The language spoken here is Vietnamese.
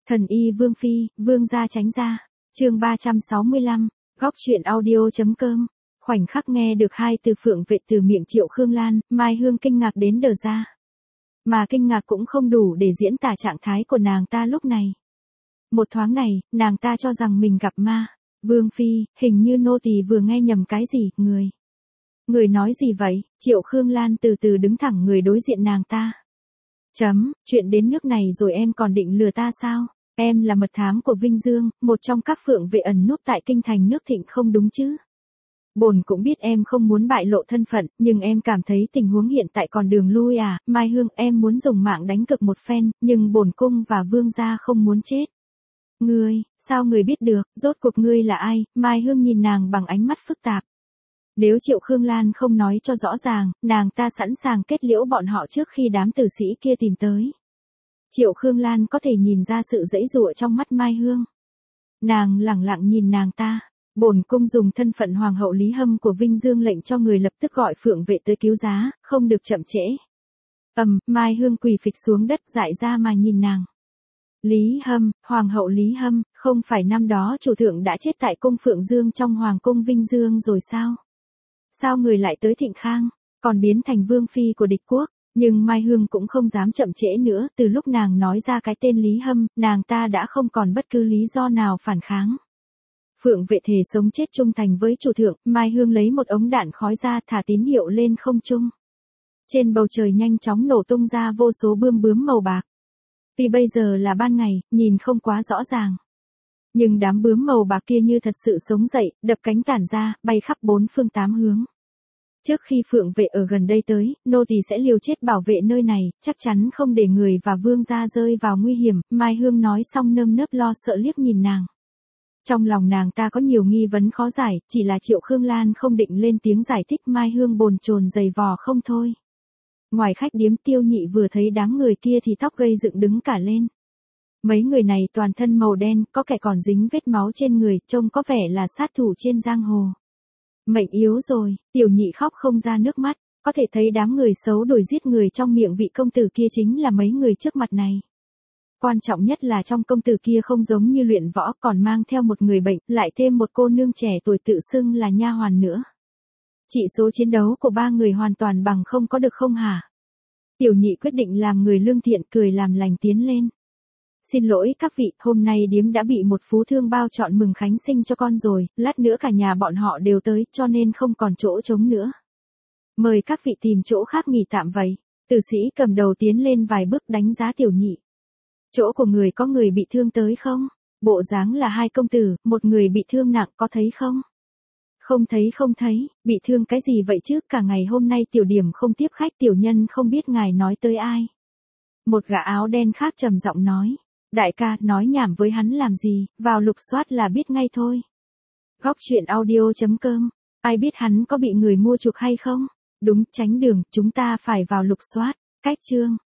Thần y Vương Phi, Vương gia tránh ra. Chương 365, góc truyện audio.com. Khoảnh khắc nghe được hai từ Phượng Vệ từ miệng Triệu Khương Lan, Mai Hương kinh ngạc đến đờ ra. Mà kinh ngạc cũng không đủ để diễn tả trạng thái của nàng ta lúc này. Một thoáng này, nàng ta cho rằng mình gặp ma. Vương Phi, hình như nô tỳ vừa nghe nhầm cái gì, Người nói gì vậy? Triệu Khương Lan từ từ đứng thẳng người đối diện nàng ta. Chuyện đến nước này rồi em còn định lừa ta sao? Em là mật thám của Vinh Dương, một trong các Phượng Vệ ẩn núp tại kinh thành nước Thịnh không đúng chứ? Bổn cũng biết em không muốn bại lộ thân phận, nhưng em cảm thấy tình huống hiện tại còn đường lui à? Mai Hương, em muốn dùng mạng đánh cược một phen, nhưng bổn cung và vương gia không muốn chết. Sao người biết được, rốt cuộc ngươi là ai? Mai Hương nhìn nàng bằng ánh mắt phức tạp. Nếu Triệu Khương Lan không nói cho rõ ràng, nàng ta sẵn sàng kết liễu bọn họ trước khi đám tử sĩ kia tìm tới. Triệu Khương Lan có thể nhìn ra sự giãy giụa trong mắt Mai Hương. Nàng lẳng lặng nhìn nàng ta. Bổn cung dùng thân phận Hoàng hậu Lý Hâm của Vinh Dương lệnh cho người lập tức gọi Phượng Vệ tới cứu giá, không được chậm trễ. Mai Hương quỳ phịch xuống đất dại ra mà nhìn nàng. Lý Hâm, Hoàng hậu Lý Hâm, không phải năm đó chủ thượng đã chết tại cung Phượng Dương trong Hoàng cung Vinh Dương rồi sao? Sao người lại tới Thịnh Khang, còn biến thành vương phi của địch quốc? Nhưng Mai Hương cũng không dám chậm trễ nữa, từ lúc nàng nói ra cái tên Lý Hâm, nàng ta đã không còn bất cứ lý do nào phản kháng. Phượng Vệ thề sống chết trung thành với chủ thượng, Mai Hương lấy một ống đạn khói ra thả tín hiệu lên không trung. Trên bầu trời nhanh chóng nổ tung ra vô số bươm bướm màu bạc. Tuy bây giờ là ban ngày, nhìn không quá rõ ràng. Nhưng đám bướm màu bạc kia như thật sự sống dậy, đập cánh tản ra, bay khắp bốn phương tám hướng. Trước khi Phượng Vệ ở gần đây tới, nô tỳ sẽ liều chết bảo vệ nơi này, chắc chắn không để người và vương gia rơi vào nguy hiểm. Mai Hương nói xong nơm nớp lo sợ liếc nhìn nàng. Trong lòng nàng ta có nhiều nghi vấn khó giải, chỉ là Triệu Khương Lan không định lên tiếng giải thích. Mai Hương bồn chồn giày vò không thôi. Ngoài khách điếm Tiêu Nhị vừa thấy đám người kia thì tóc gây dựng đứng cả lên. Mấy người này toàn thân màu đen, có kẻ còn dính vết máu trên người, trông có vẻ là sát thủ trên giang hồ. Mệnh yếu rồi, Tiểu Nhị khóc không ra nước mắt, có thể thấy đám người xấu đuổi giết người trong miệng vị công tử kia chính là mấy người trước mặt này. Quan trọng nhất là trong công tử kia không giống như luyện võ, còn mang theo một người bệnh, lại thêm một cô nương trẻ tuổi tự xưng là nha hoàn nữa. Chỉ số chiến đấu của ba người hoàn toàn bằng không có được không hả? Tiểu Nhị quyết định làm người lương thiện, cười làm lành tiến lên. Xin lỗi các vị, hôm nay điếm đã bị một phú thương bao chọn mừng khánh sinh cho con rồi, lát nữa cả nhà bọn họ đều tới, cho nên không còn chỗ trống nữa. Mời các vị tìm chỗ khác nghỉ tạm vậy. Tử sĩ cầm đầu tiến lên vài bước đánh giá Tiểu Nhị. Chỗ của người có người bị thương tới không? Bộ dáng là hai công tử, một người bị thương nặng, có thấy không? Không thấy, bị thương cái gì vậy chứ? Cả ngày hôm nay tiểu điểm không tiếp khách, tiểu nhân không biết ngài nói tới ai. Một gã áo đen khác trầm giọng nói. Đại ca, nói nhảm với hắn làm gì, vào lục soát là biết ngay thôi. Góc truyện audio.com. Ai biết hắn có bị người mua chuộc hay không? Đúng, tránh đường, chúng ta phải vào lục soát. Cách chương.